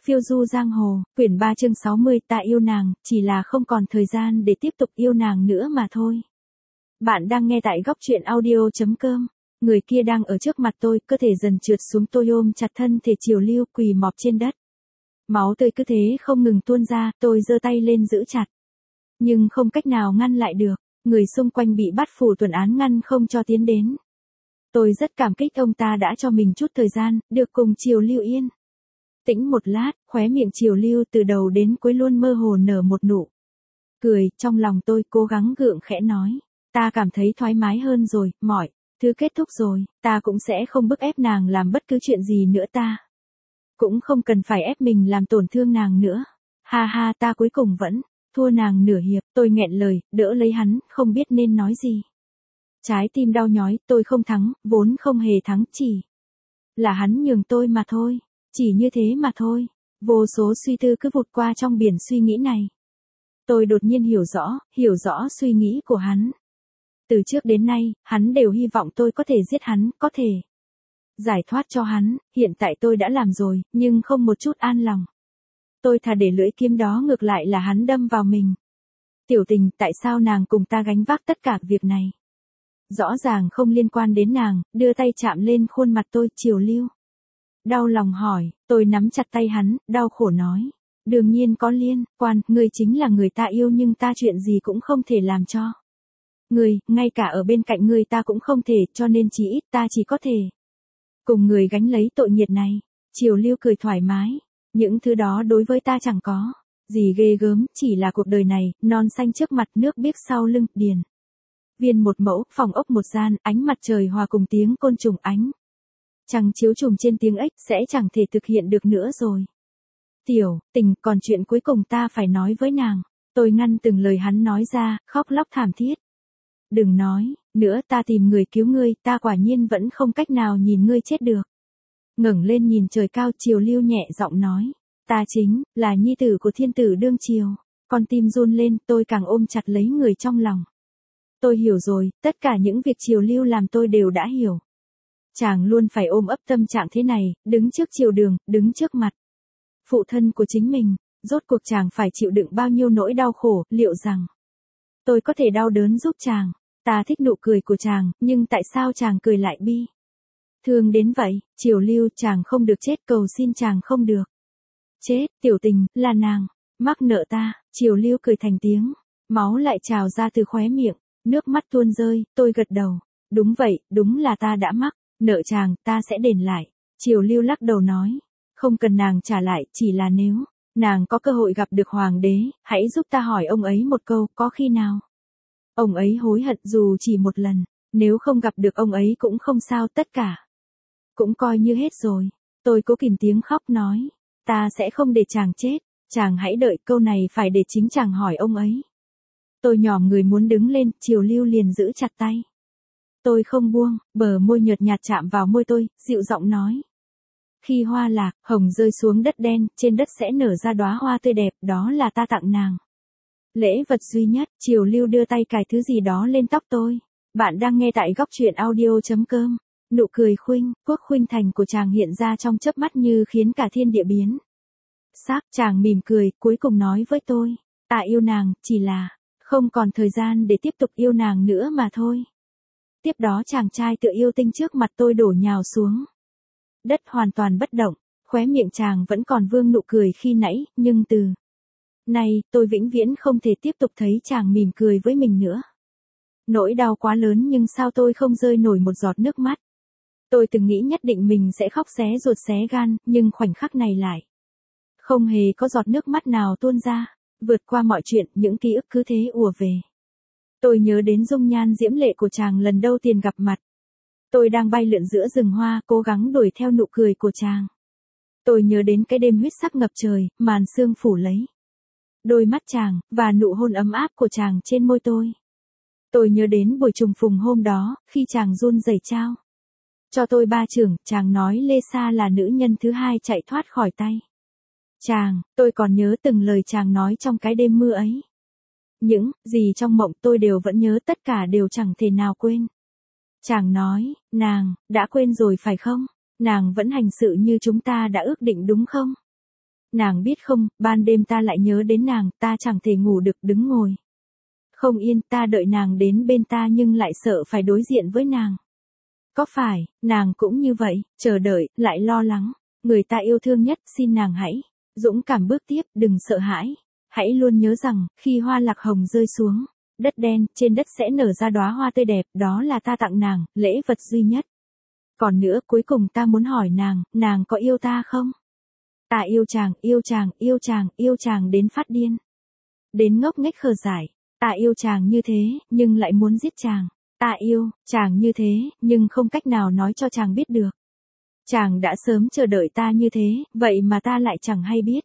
Phiêu du giang hồ, quyển 3 chương 60, ta yêu nàng, chỉ là không còn thời gian để tiếp tục yêu nàng nữa mà thôi. Bạn đang nghe tại góc truyện audio.com. Người kia đang ở trước mặt tôi, cơ thể dần trượt xuống, tôi ôm chặt thân thể Triều Lưu quỳ mọp trên đất. Máu tươi cứ thế không ngừng tuôn ra, tôi giơ tay lên giữ chặt. Nhưng không cách nào ngăn lại được, người xung quanh bị bắt phủ tuần án ngăn không cho tiến đến. Tôi rất cảm kích ông ta đã cho mình chút thời gian, được cùng Triều Lưu yên. Tĩnh một lát, khóe miệng Triều Lưu từ đầu đến cuối luôn mơ hồ nở một nụ cười, trong lòng tôi cố gắng gượng khẽ nói. Ta cảm thấy thoải mái hơn rồi, mọi thứ kết thúc rồi, ta cũng sẽ không bức ép nàng làm bất cứ chuyện gì nữa, ta cũng không cần phải ép mình làm tổn thương nàng nữa. Ha ha, ta cuối cùng vẫn thua nàng nửa hiệp, tôi nghẹn lời, đỡ lấy hắn, không biết nên nói gì. Trái tim đau nhói, tôi không thắng, vốn không hề thắng, chỉ là hắn nhường tôi mà thôi. Chỉ như thế mà thôi. Vô số suy tư cứ vụt qua trong biển suy nghĩ này. Tôi đột nhiên hiểu rõ suy nghĩ của hắn. Từ trước đến nay, hắn đều hy vọng tôi có thể giết hắn, có thể giải thoát cho hắn, hiện tại tôi đã làm rồi, nhưng không một chút an lòng. Tôi thà để lưỡi kiếm đó ngược lại là hắn đâm vào mình. Tiểu Tình, tại sao nàng cùng ta gánh vác tất cả việc này? Rõ ràng không liên quan đến nàng, đưa tay chạm lên khuôn mặt tôi, Triều Lưu đau lòng hỏi, tôi nắm chặt tay hắn, đau khổ nói. Đương nhiên có liên quan, ngươi chính là người ta yêu nhưng ta chuyện gì cũng không thể làm cho ngươi, ngay cả ở bên cạnh ngươi ta cũng không thể, cho nên chỉ ít ta chỉ có thể cùng người gánh lấy tội nghiệt này. Triều Lưu cười thoải mái, những thứ đó đối với ta chẳng có gì ghê gớm, chỉ là cuộc đời này, non xanh trước mặt, nước biếc sau lưng, điền viên một mẫu, phòng ốc một gian, ánh mặt trời hòa cùng tiếng côn trùng ánh trăng chiếu trùm trên tiếng ếch, sẽ chẳng thể thực hiện được nữa rồi. Tiểu Tình, còn chuyện cuối cùng ta phải nói với nàng. Tôi ngăn từng lời hắn nói ra, khóc lóc thảm thiết. Đừng nói nữa, ta tìm người cứu ngươi, ta quả nhiên vẫn không cách nào nhìn ngươi chết được. Ngẩng lên nhìn trời cao, Triều Lưu nhẹ giọng nói. Ta chính là nhi tử của thiên tử đương triều. Con tim run lên, tôi càng ôm chặt lấy người trong lòng. Tôi hiểu rồi, tất cả những việc Triều Lưu làm tôi đều đã hiểu. Chàng luôn phải ôm ấp tâm trạng thế này, đứng trước triều đường, đứng trước mặt phụ thân của chính mình, rốt cuộc chàng phải chịu đựng bao nhiêu nỗi đau khổ, liệu rằng tôi có thể đau đớn giúp chàng? Ta thích nụ cười của chàng, nhưng tại sao chàng cười lại bi thương đến vậy? Triều Lưu, chàng không được chết, cầu xin chàng không được chết. Tiểu Tình, là nàng mắc nợ ta. Triều Lưu cười thành tiếng, máu lại trào ra từ khóe miệng, nước mắt tuôn rơi. Tôi gật đầu, đúng vậy, đúng là ta đã mắc nợ chàng, ta sẽ đền lại. Triều Lưu lắc đầu nói, không cần nàng trả lại, chỉ là nếu nàng có cơ hội gặp được hoàng đế, hãy giúp ta hỏi ông ấy một câu, có khi nào ông ấy hối hận dù chỉ một lần? Nếu không gặp được ông ấy cũng không sao, tất cả cũng coi như hết rồi. Tôi cố kìm tiếng khóc nói, ta sẽ không để chàng chết, chàng hãy đợi, câu này phải để chính chàng hỏi ông ấy. Tôi nhòm người muốn đứng lên, Triều Lưu liền giữ chặt tay tôi không buông, bờ môi nhợt nhạt chạm vào môi tôi, dịu giọng nói. Khi hoa lạc, hồng rơi xuống đất đen, trên đất sẽ nở ra đóa hoa tươi đẹp, đó là ta tặng nàng. Lễ vật duy nhất. Triều Lưu đưa tay cài thứ gì đó lên tóc tôi. Bạn đang nghe tại góc truyện audio.com. Nụ cười quốc khuynh thành của chàng hiện ra trong chớp mắt như khiến cả thiên địa biến sắc. Chàng mỉm cười, cuối cùng nói với tôi. Ta yêu nàng, chỉ là không còn thời gian để tiếp tục yêu nàng nữa mà thôi. Tiếp đó chàng trai tựa yêu tinh trước mặt tôi đổ nhào xuống đất hoàn toàn bất động, khóe miệng chàng vẫn còn vương nụ cười khi nãy, nhưng từ nay, tôi vĩnh viễn không thể tiếp tục thấy chàng mỉm cười với mình nữa. Nỗi đau quá lớn nhưng sao tôi không rơi nổi một giọt nước mắt. Tôi từng nghĩ nhất định mình sẽ khóc xé ruột xé gan, nhưng khoảnh khắc này lại không hề có giọt nước mắt nào tuôn ra. Vượt qua mọi chuyện, những ký ức cứ thế ùa về. Tôi nhớ đến dung nhan diễm lệ của chàng lần đầu tiên gặp mặt. Tôi đang bay lượn giữa rừng hoa, cố gắng đuổi theo nụ cười của chàng. Tôi nhớ đến cái đêm huyết sắc ngập trời, màn sương phủ lấy đôi mắt chàng, và nụ hôn ấm áp của chàng trên môi tôi. Tôi nhớ đến buổi trùng phùng hôm đó, khi chàng run rẩy trao cho tôi 3 chưởng, chàng nói Lê Sa là nữ nhân thứ 2 chạy thoát khỏi tay chàng. Tôi còn nhớ từng lời chàng nói trong cái đêm mưa ấy. Những gì trong mộng tôi đều vẫn nhớ, tất cả đều chẳng thể nào quên. Chàng nói, nàng đã quên rồi phải không? Nàng vẫn hành sự như chúng ta đã ước định đúng không? Nàng biết không, ban đêm ta lại nhớ đến nàng, ta chẳng thể ngủ được đứng ngồi. Không yên, ta đợi nàng đến bên ta nhưng lại sợ phải đối diện với nàng. Có phải, nàng cũng như vậy, chờ đợi, lại lo lắng. Người ta yêu thương nhất, xin nàng hãy dũng cảm bước tiếp, đừng sợ hãi. Hãy luôn nhớ rằng, khi hoa lạc hồng rơi xuống, đất đen, trên đất sẽ nở ra đóa hoa tươi đẹp, đó là ta tặng nàng, lễ vật duy nhất. Còn nữa, cuối cùng ta muốn hỏi nàng có yêu ta không? Ta yêu chàng, yêu chàng, yêu chàng, yêu chàng đến phát điên. Đến ngốc nghếch khờ dại. Ta yêu chàng như thế, nhưng lại muốn giết chàng. Ta yêu chàng như thế, nhưng không cách nào nói cho chàng biết được. Chàng đã sớm chờ đợi ta như thế, vậy mà ta lại chẳng hay biết.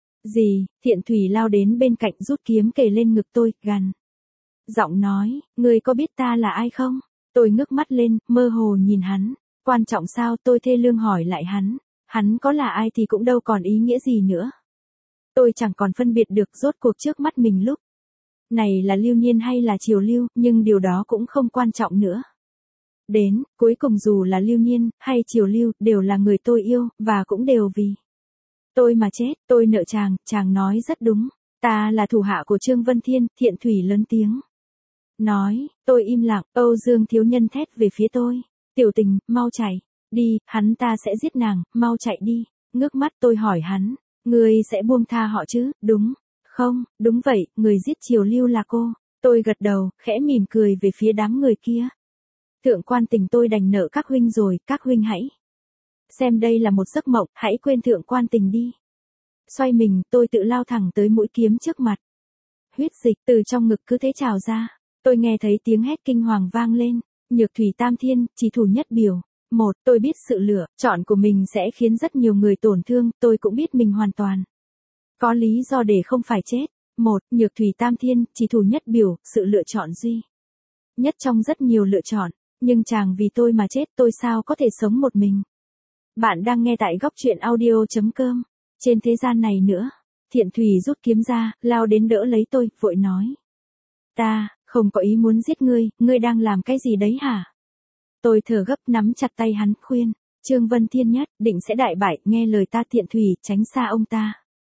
Gì, Thiện Thủy lao đến bên cạnh rút kiếm kề lên ngực tôi, gằn. Giọng nói, ngươi có biết ta là ai không? Tôi ngước mắt lên, mơ hồ nhìn hắn. Quan trọng sao? Tôi thê lương hỏi lại hắn. Hắn có là ai thì cũng đâu còn ý nghĩa gì nữa. Tôi chẳng còn phân biệt được rốt cuộc trước mắt mình lúc này là Lưu Niên hay là Triều Lưu, nhưng điều đó cũng không quan trọng nữa. Đến, cuối cùng dù là Lưu Niên, hay Triều Lưu, đều là người tôi yêu, và cũng đều vì tôi mà chết, tôi nợ chàng nói rất đúng. Ta là thủ hạ của Trương Vân Thiên, Thiện Thủy lớn tiếng. Nói, tôi im lặng, Âu Dương thiếu nhân thét về phía tôi. Tiểu Tình, mau chạy, đi, hắn ta sẽ giết nàng, mau chạy đi. Ngước mắt tôi hỏi hắn, ngươi sẽ buông tha họ chứ, đúng? Không, đúng vậy, người giết Triều Lưu là cô. Tôi gật đầu, khẽ mỉm cười về phía đám người kia. Thượng quan Tình, tôi đành nợ các huynh rồi, các huynh hãy xem đây là một giấc mộng, hãy quên Thượng quan Tình đi. Xoay mình, tôi tự lao thẳng tới mũi kiếm trước mặt. Huyết dịch từ trong ngực cứ thế trào ra. Tôi nghe thấy tiếng hét kinh hoàng vang lên. Nhược Thủy Tam Thiên, chỉ thủ nhất biểu. Tôi biết sự lựa chọn của mình sẽ khiến rất nhiều người tổn thương, tôi cũng biết mình hoàn toàn có lý do để không phải chết. Nhược Thủy Tam Thiên, chỉ thủ nhất biểu, sự lựa chọn duy nhất trong rất nhiều lựa chọn. Nhưng chàng vì tôi mà chết, tôi sao có thể sống một mình. Bạn đang nghe tại góc truyện audio.com. Trên thế gian này nữa. Thiện Thủy rút kiếm ra, lao đến đỡ lấy tôi, vội nói. Ta, không có ý muốn giết ngươi đang làm cái gì đấy hả? Tôi thở gấp nắm chặt tay hắn, khuyên. Trương Vân Thiên nhất định sẽ đại bại, nghe lời ta. Thiện Thủy, tránh xa ông ta.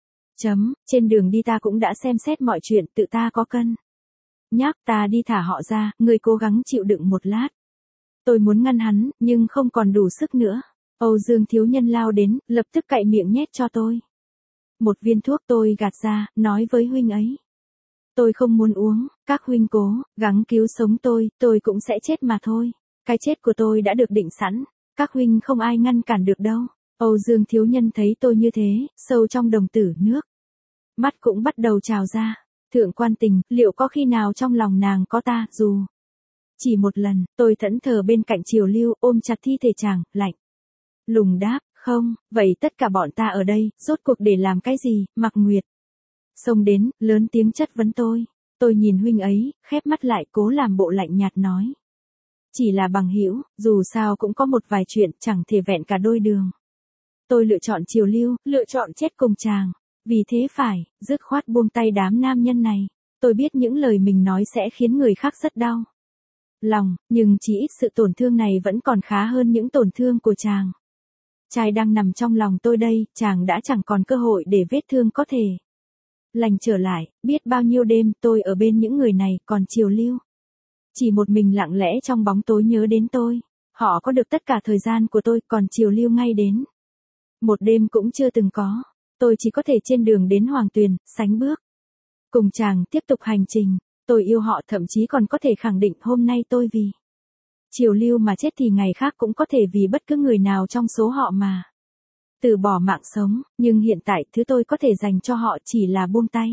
Trên đường đi ta cũng đã xem xét mọi chuyện, tự ta có cân nhắc, ta đi thả họ ra, ngươi cố gắng chịu đựng một lát. Tôi muốn ngăn hắn, nhưng không còn đủ sức nữa. Âu Dương thiếu nhân lao đến, lập tức cạy miệng nhét cho tôi một viên thuốc. Tôi gạt ra, nói với huynh ấy. Tôi không muốn uống, các huynh cố gắng cứu sống tôi cũng sẽ chết mà thôi. Cái chết của tôi đã được định sẵn, các huynh không ai ngăn cản được đâu. Âu Dương thiếu nhân thấy tôi như thế, sâu trong đồng tử nước mắt cũng bắt đầu trào ra. Thượng quan Tình, liệu có khi nào trong lòng nàng có ta, dù chỉ một lần? Tôi thẫn thờ bên cạnh Triều Lưu, ôm chặt thi thể chàng, lạnh lùng đáp, không. Vậy tất cả bọn ta ở đây, rốt cuộc để làm cái gì? Mạc Nguyệt xông đến, lớn tiếng chất vấn tôi. Tôi nhìn huynh ấy, khép mắt lại, cố làm bộ lạnh nhạt nói. Chỉ là bằng hữu, dù sao cũng có một vài chuyện, chẳng thể vẹn cả đôi đường. Tôi lựa chọn Triều Lưu, lựa chọn chết cùng chàng. Vì thế phải, dứt khoát buông tay đám nam nhân này. Tôi biết những lời mình nói sẽ khiến người khác rất đau lòng, nhưng chỉ ít sự tổn thương này vẫn còn khá hơn những tổn thương của chàng. Trai đang nằm trong lòng tôi đây, chàng đã chẳng còn cơ hội để vết thương có thể lành trở lại. Biết bao nhiêu đêm tôi ở bên những người này, còn Triều Lưu chỉ một mình lặng lẽ trong bóng tối nhớ đến tôi. Họ có được tất cả thời gian của tôi, còn Triều Lưu ngay đến một đêm cũng chưa từng có. Tôi chỉ có thể trên đường đến Hoàng Tuyền, sánh bước cùng chàng tiếp tục hành trình. Tôi yêu họ, thậm chí còn có thể khẳng định hôm nay tôi vì Triều Lưu mà chết thì ngày khác cũng có thể vì bất cứ người nào trong số họ mà từ bỏ mạng sống. Nhưng hiện tại thứ tôi có thể dành cho họ chỉ là buông tay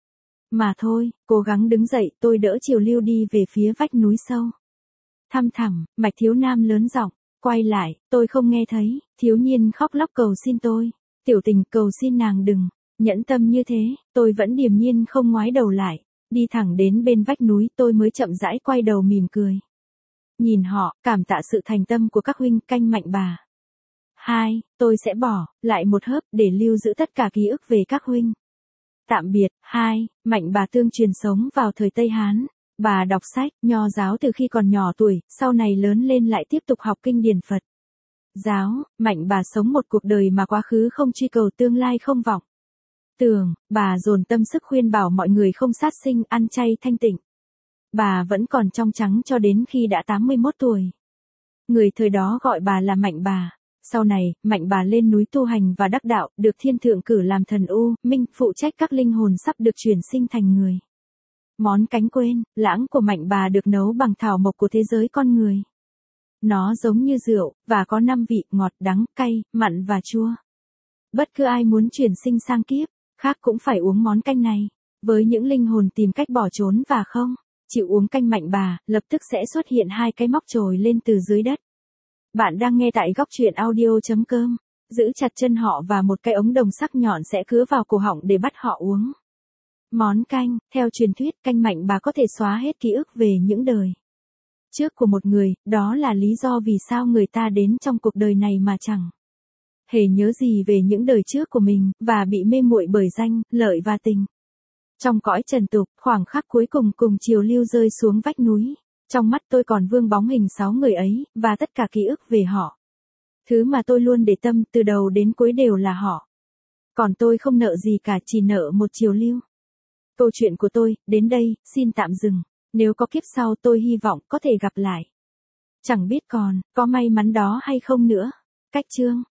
mà thôi. Cố gắng đứng dậy, tôi đỡ Triều Lưu đi về phía vách núi sâu thăm thẳm. Mạch Thiếu Nam lớn giọng. Quay lại, tôi không nghe thấy. Thiếu Nhiên khóc lóc cầu xin tôi. Tiểu Tình, cầu xin nàng đừng nhẫn tâm như thế. Tôi vẫn điềm nhiên không ngoái đầu lại. Đi thẳng đến bên vách núi, tôi mới chậm rãi quay đầu mỉm cười. Nhìn họ, cảm tạ sự thành tâm của các huynh. Canh Mạnh Bà 2, tôi sẽ bỏ lại một hớp để lưu giữ tất cả ký ức về các huynh. Tạm biệt. 2, Mạnh Bà Tương truyền sống vào thời Tây Hán. Bà đọc sách, nho giáo từ khi còn nhỏ tuổi, sau này lớn lên lại tiếp tục học kinh điển Phật giáo. Mạnh Bà sống một cuộc đời mà quá khứ không truy cầu, tương lai không vọng. Tường, bà dồn tâm sức khuyên bảo mọi người không sát sinh, ăn chay thanh tịnh. Bà vẫn còn trong trắng cho đến khi đã 81 tuổi. Người thời đó gọi bà là Mạnh bà. Sau này, Mạnh bà lên núi tu hành và đắc đạo, được thiên thượng cử làm thần U, Minh, phụ trách các linh hồn sắp được chuyển sinh thành người. Món cánh quên, lãng của Mạnh bà được nấu bằng thảo mộc của thế giới con người. Nó giống như rượu, và có 5 vị, ngọt, đắng, cay, mặn và chua. Bất cứ ai muốn chuyển sinh sang kiếp khác cũng phải uống món canh này. Với những linh hồn tìm cách bỏ trốn và không chịu uống canh Mạnh bà, lập tức sẽ xuất hiện 2 cái móc trồi lên từ dưới đất. Bạn đang nghe tại góc truyện audio.com. Giữ chặt chân họ và một cái ống đồng sắc nhọn sẽ cứa vào cổ họng để bắt họ uống. Món canh, theo truyền thuyết, canh Mạnh bà có thể xóa hết ký ức về những đời trước của một người, đó là lý do vì sao người ta đến trong cuộc đời này mà chẳng hề nhớ gì về những đời trước của mình, và bị mê muội bởi danh, lợi và tình. Trong cõi trần tục, khoảng khắc cuối cùng cùng chiều lưu rơi xuống vách núi. Trong mắt tôi còn vương bóng hình 6 người ấy, và tất cả ký ức về họ. Thứ mà tôi luôn để tâm từ đầu đến cuối đều là họ. Còn tôi không nợ gì cả, chỉ nợ một chiều lưu. Câu chuyện của tôi, đến đây, xin tạm dừng. Nếu có kiếp sau tôi hy vọng có thể gặp lại. Chẳng biết còn, có may mắn đó hay không nữa. Cách chương.